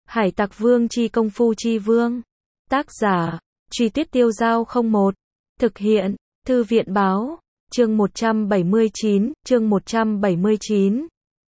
Hải tặc vương chi công phu chi vương. Tác giả, Truy Tuyết Tiêu Giao 01. Thực hiện, Thư viện báo, chương 179.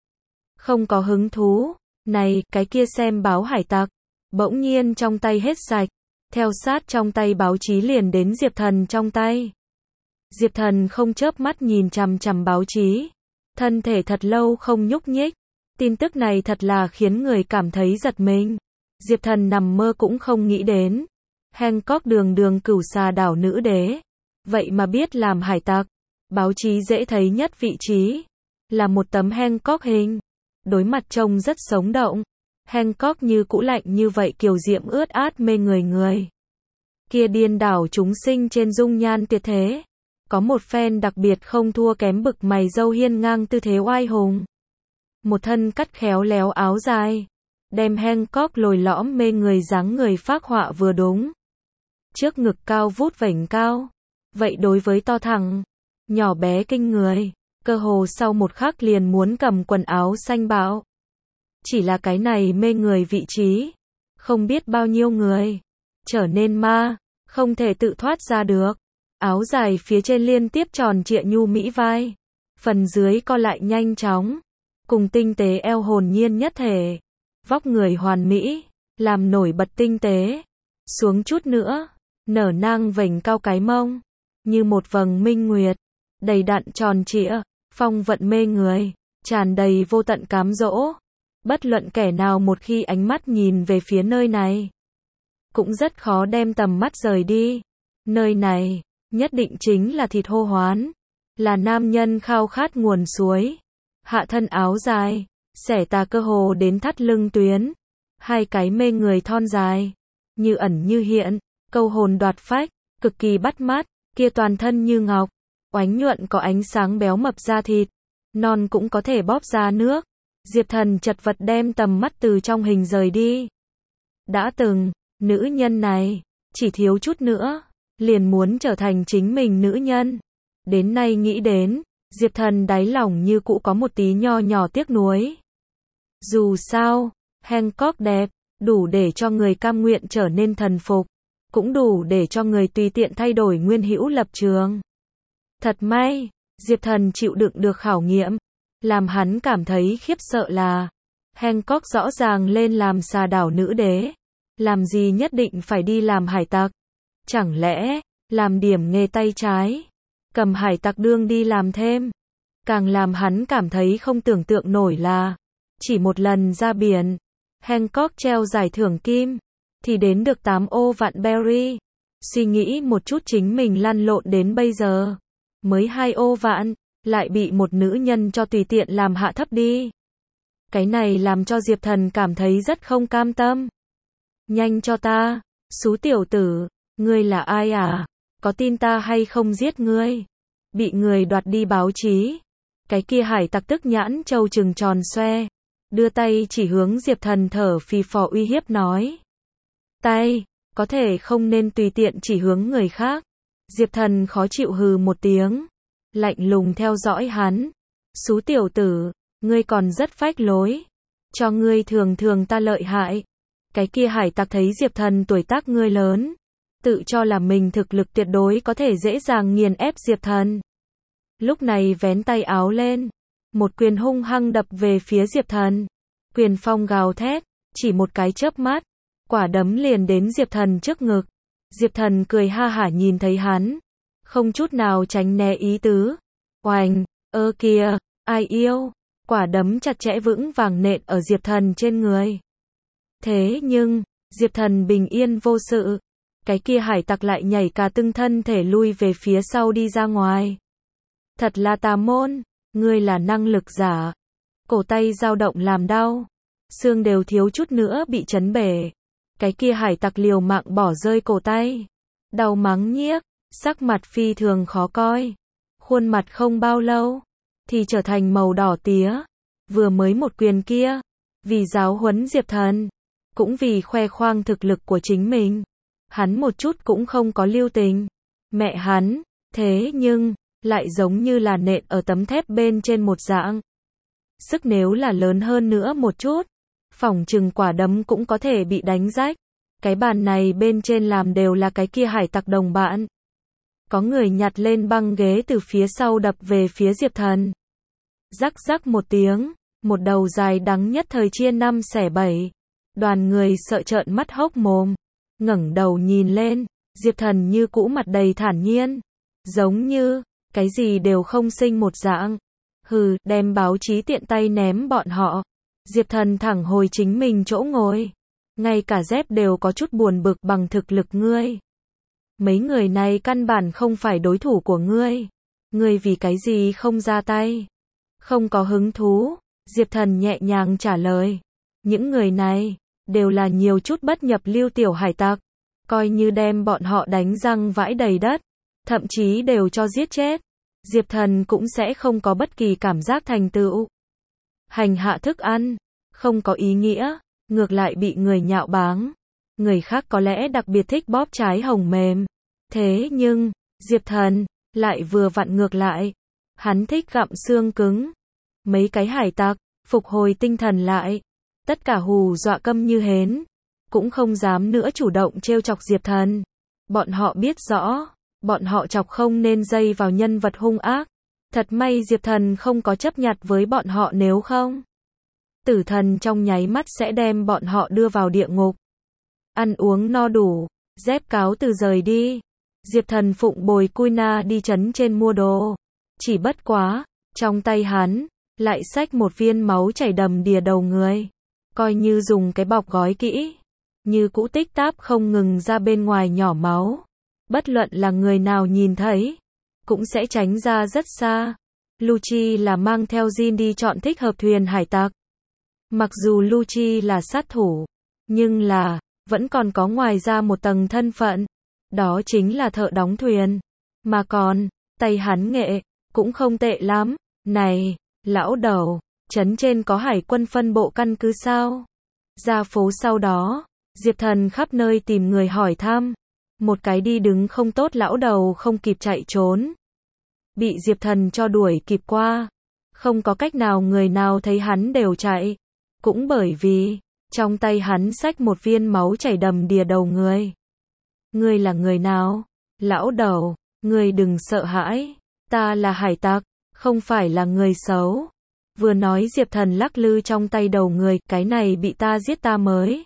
Không có hứng thú, này, cái kia xem báo hải tặc. Bỗng nhiên trong tay hết sạch, theo sát trong tay báo chí liền đến Diệp Thần trong tay. Diệp Thần không chớp mắt nhìn chằm chằm báo chí, thân thể thật lâu không nhúc nhích. Tin tức này thật là khiến người cảm thấy giật mình. Diệp Thần nằm mơ cũng không nghĩ đến. Hancock đường đường cửu xà đảo nữ đế, vậy mà biết làm hải tặc. Báo chí dễ thấy nhất vị trí là một tấm Hancock hình, đối mặt trông rất sống động. Hancock như cũ lạnh như vậy, kiều diễm ướt át mê người. Kia điên đảo chúng sinh trên dung nhan tuyệt thế, có một phen đặc biệt không thua kém bực mày râu hiên ngang tư thế oai hùng. Một thân cắt khéo léo áo dài, đem Hancock lồi lõm mê người dáng người phác họa vừa đúng. Trước ngực cao vút vểnh cao, vậy đối với to thẳng, nhỏ bé kinh người, cơ hồ sau một khắc liền muốn cầm quần áo xanh bão. Chỉ là cái này mê người vị trí, không biết bao nhiêu người trở nên ma, không thể tự thoát ra được. Áo dài phía trên liên tiếp tròn trịa nhu mỹ vai, phần dưới co lại nhanh chóng, cùng tinh tế eo hồn nhiên nhất thể. Vóc người hoàn mỹ, làm nổi bật tinh tế. Xuống chút nữa, nở nang vểnh cao cái mông, như một vầng minh nguyệt, đầy đặn tròn trịa, phong vận mê người, tràn đầy vô tận cám dỗ. Bất luận kẻ nào một khi ánh mắt nhìn về phía nơi này, cũng rất khó đem tầm mắt rời đi. Nơi này, nhất định chính là thịt hô hoán, là nam nhân khao khát nguồn suối. Hạ thân áo dài, xẻ tà cơ hồ đến thắt lưng tuyến, hai cái mê người thon dài, như ẩn như hiện, câu hồn đoạt phách, cực kỳ bắt mắt. Kia toàn thân như ngọc, oánh nhuận có ánh sáng béo mập da thịt, non cũng có thể bóp ra nước. Diệp Thần chật vật đem tầm mắt từ trong hình rời đi. Đã từng, nữ nhân này, chỉ thiếu chút nữa, liền muốn trở thành chính mình nữ nhân. Đến nay nghĩ đến, Diệp Thần đáy lòng như cũ có một tí nho nhỏ tiếc nuối. Dù sao, Hancock đẹp, đủ để cho người cam nguyện trở nên thần phục, cũng đủ để cho người tùy tiện thay đổi nguyên hữu lập trường. Thật may, Diệp Thần chịu đựng được khảo nghiệm. Làm hắn cảm thấy khiếp sợ là, Hancock rõ ràng lên làm xà đảo nữ đế, làm gì nhất định phải đi làm hải tặc? Chẳng lẽ, làm điểm nghề tay trái, cầm hải tặc đương đi làm thêm? Càng làm hắn cảm thấy không tưởng tượng nổi là, chỉ một lần ra biển, Hancock treo giải thưởng kim, thì đến được 8 ô vạn berry. Suy nghĩ một chút chính mình lăn lộn đến bây giờ, mới 2 ô vạn, lại bị một nữ nhân cho tùy tiện làm hạ thấp đi. Cái này làm cho Diệp Thần cảm thấy rất không cam tâm. Nhanh cho ta, xú tiểu tử, ngươi là ai à? Có tin ta hay không giết ngươi? Bị người đoạt đi báo chí. Cái kia hải tặc tức nhãn trâu trừng tròn xoe, đưa tay chỉ hướng Diệp Thần thở phì phò uy hiếp nói. Tay, có thể không nên tùy tiện chỉ hướng người khác. Diệp Thần khó chịu hừ một tiếng, lạnh lùng theo dõi hắn. Xú tiểu tử, ngươi còn rất phách lối, cho ngươi thường ta lợi hại. Cái kia hải tặc thấy Diệp Thần tuổi tác ngươi lớn, tự cho là mình thực lực tuyệt đối có thể dễ dàng nghiền ép Diệp Thần. Lúc này vén tay áo lên, một quyền hung hăng đập về phía Diệp Thần. Quyền phong gào thét, chỉ một cái chớp mắt, quả đấm liền đến Diệp Thần trước ngực. Diệp Thần cười ha hả nhìn thấy hắn, không chút nào tránh né ý tứ. Oành, ơ kìa, ai yêu, quả đấm chặt chẽ vững vàng nện ở Diệp Thần trên người. Thế nhưng, Diệp Thần bình yên vô sự. Cái kia hải tặc lại nhảy cả tưng thân thể lui về phía sau đi ra ngoài. Thật là tà môn, ngươi là năng lực giả. Cổ tay dao động làm đau, xương đều thiếu chút nữa bị chấn bể. Cái kia hải tặc liều mạng bỏ rơi cổ tay, đau mắng nhiếc, sắc mặt phi thường khó coi. Khuôn mặt không bao lâu thì trở thành màu đỏ tía. Vừa mới một quyền kia, vì giáo huấn Diệp Thần, cũng vì khoe khoang thực lực của chính mình, hắn một chút cũng không có lưu tình. Mẹ hắn, thế nhưng lại giống như là nện ở tấm thép bên trên một dạng. Sức nếu là lớn hơn nữa một chút, phỏng chừng quả đấm cũng có thể bị đánh rách. Cái bàn này bên trên làm đều là cái kia hải tặc đồng bạn. Có người nhặt lên băng ghế từ phía sau đập về phía Diệp Thần. Rắc rắc một tiếng, một đầu dài đắng nhất thời chia 5 xẻ 7. Đoàn người sợ trợn mắt hốc mồm, ngẩng đầu nhìn lên, Diệp Thần như cũ mặt đầy thản nhiên, giống như cái gì đều không sinh một dạng. Hừ, đem báo chí tiện tay ném bọn họ. Diệp Thần thẳng hồi chính mình chỗ ngồi. Ngay cả dép đều có chút buồn bực bằng thực lực ngươi. Mấy người này căn bản không phải đối thủ của ngươi. Ngươi vì cái gì không ra tay? Không có hứng thú. Diệp Thần nhẹ nhàng trả lời. Những người này đều là nhiều chút bất nhập lưu tiểu hải tặc. Coi như đem bọn họ đánh răng vãi đầy đất, thậm chí đều cho giết chết. Diệp Thần cũng sẽ không có bất kỳ cảm giác thành tựu. Hành hạ thức ăn, không có ý nghĩa, ngược lại bị người nhạo báng. Người khác có lẽ đặc biệt thích bóp trái hồng mềm. Thế nhưng, Diệp Thần lại vừa vặn ngược lại. Hắn thích gặm xương cứng. Mấy cái hải tặc phục hồi tinh thần lại, tất cả hù dọa câm như hến, cũng không dám nữa chủ động trêu chọc Diệp Thần. Bọn họ biết rõ, bọn họ chọc không nên dây vào nhân vật hung ác. Thật may Diệp Thần không có chấp nhặt với bọn họ, nếu không, Tử Thần trong nháy mắt sẽ đem bọn họ đưa vào địa ngục. Ăn uống no đủ, dép cáo từ rời đi. Diệp Thần phụng bồi Kuina đi trấn trên mua đồ. Chỉ bất quá, trong tay hắn lại xách một viên máu chảy đầm đìa đầu người. Coi như dùng cái bọc gói kỹ, như cũ tích táp không ngừng ra bên ngoài nhỏ máu. Bất luận là người nào nhìn thấy, cũng sẽ tránh ra rất xa. Lucci là mang theo Jin đi chọn thích hợp thuyền hải tặc. Mặc dù Lucci là sát thủ, nhưng là, vẫn còn có ngoài ra một tầng thân phận. Đó chính là thợ đóng thuyền. Mà còn, tay hắn nghệ, cũng không tệ lắm. Này, lão đầu, trấn trên có hải quân phân bộ căn cứ sao? Ra phố sau đó, Diệp Thần khắp nơi tìm người hỏi thăm. Một cái đi đứng không tốt lão đầu không kịp chạy trốn. Bị Diệp Thần cho đuổi kịp qua. Không có cách nào, người nào thấy hắn đều chạy. Cũng bởi vì, trong tay hắn xách một viên máu chảy đầm đìa đầu người. Ngươi là người nào? Lão đầu, ngươi đừng sợ hãi. Ta là hải tặc, không phải là người xấu. Vừa nói Diệp Thần lắc lư trong tay đầu người, cái này bị ta giết ta mới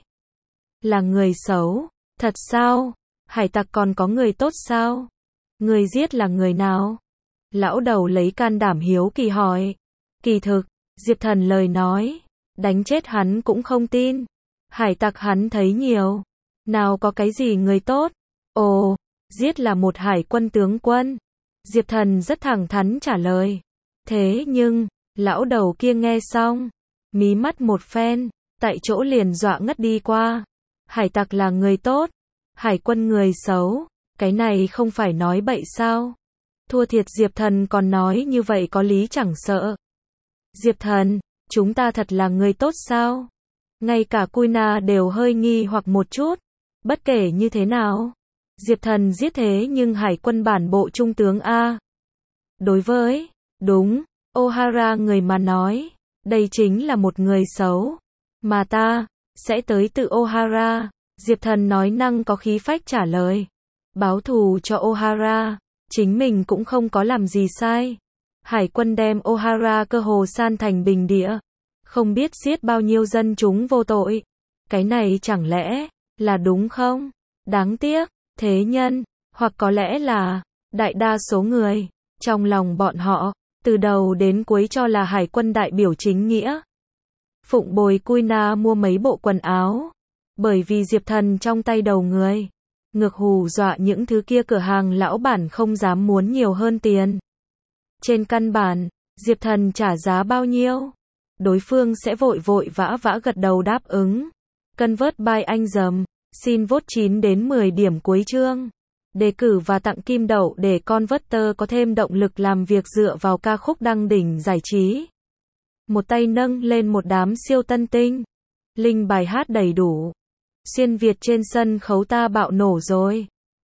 là người xấu. Thật sao? Hải tặc còn có người tốt sao? Người giết là người nào? Lão đầu lấy can đảm hiếu kỳ hỏi. Kỳ thực, Diệp Thần lời nói, đánh chết hắn cũng không tin. Hải tặc hắn thấy nhiều, nào có cái gì người tốt. Ồ, giết là một hải quân tướng quân. Diệp Thần rất thẳng thắn trả lời. Thế nhưng, lão đầu kia nghe xong, mí mắt một phen, tại chỗ liền dọa ngất đi qua. Hải tặc là người tốt, hải quân người xấu, cái này không phải nói bậy sao? Thua thiệt Diệp Thần còn nói như vậy có lý chẳng sợ. Diệp Thần, chúng ta thật là người tốt sao? Ngay cả Kuina đều hơi nghi hoặc một chút. Bất kể như thế nào, Diệp Thần giết thế nhưng hải quân bản bộ trung tướng A. Đối với, đúng, O'Hara người mà nói, đây chính là một người xấu. Mà ta, sẽ tới tự O'Hara. Diệp Thần nói năng có khí phách trả lời. Báo thù cho O'Hara, chính mình cũng không có làm gì sai. Hải quân đem O'Hara cơ hồ san thành bình địa. Không biết giết bao nhiêu dân chúng vô tội. Cái này chẳng lẽ là đúng không? Đáng tiếc, thế nhân, hoặc có lẽ là đại đa số người, trong lòng bọn họ, từ đầu đến cuối cho là hải quân đại biểu chính nghĩa. Phụng bồi Kuina mua mấy bộ quần áo. Bởi vì Diệp Thần trong tay đầu người, ngược hù dọa những thứ kia cửa hàng lão bản không dám muốn nhiều hơn tiền. Trên căn bản, Diệp Thần trả giá bao nhiêu, đối phương sẽ vội vội vã vã gật đầu đáp ứng. Convert by anh dầm, xin vote 9 đến 10 điểm cuối chương. Đề cử và tặng kim đậu để Converter có thêm động lực làm việc dựa vào ca khúc đăng đỉnh giải trí. Một tay nâng lên một đám siêu tân tinh. Link bài hát đầy đủ. Xuyên Việt trên sân khấu ta bạo nổ rồi.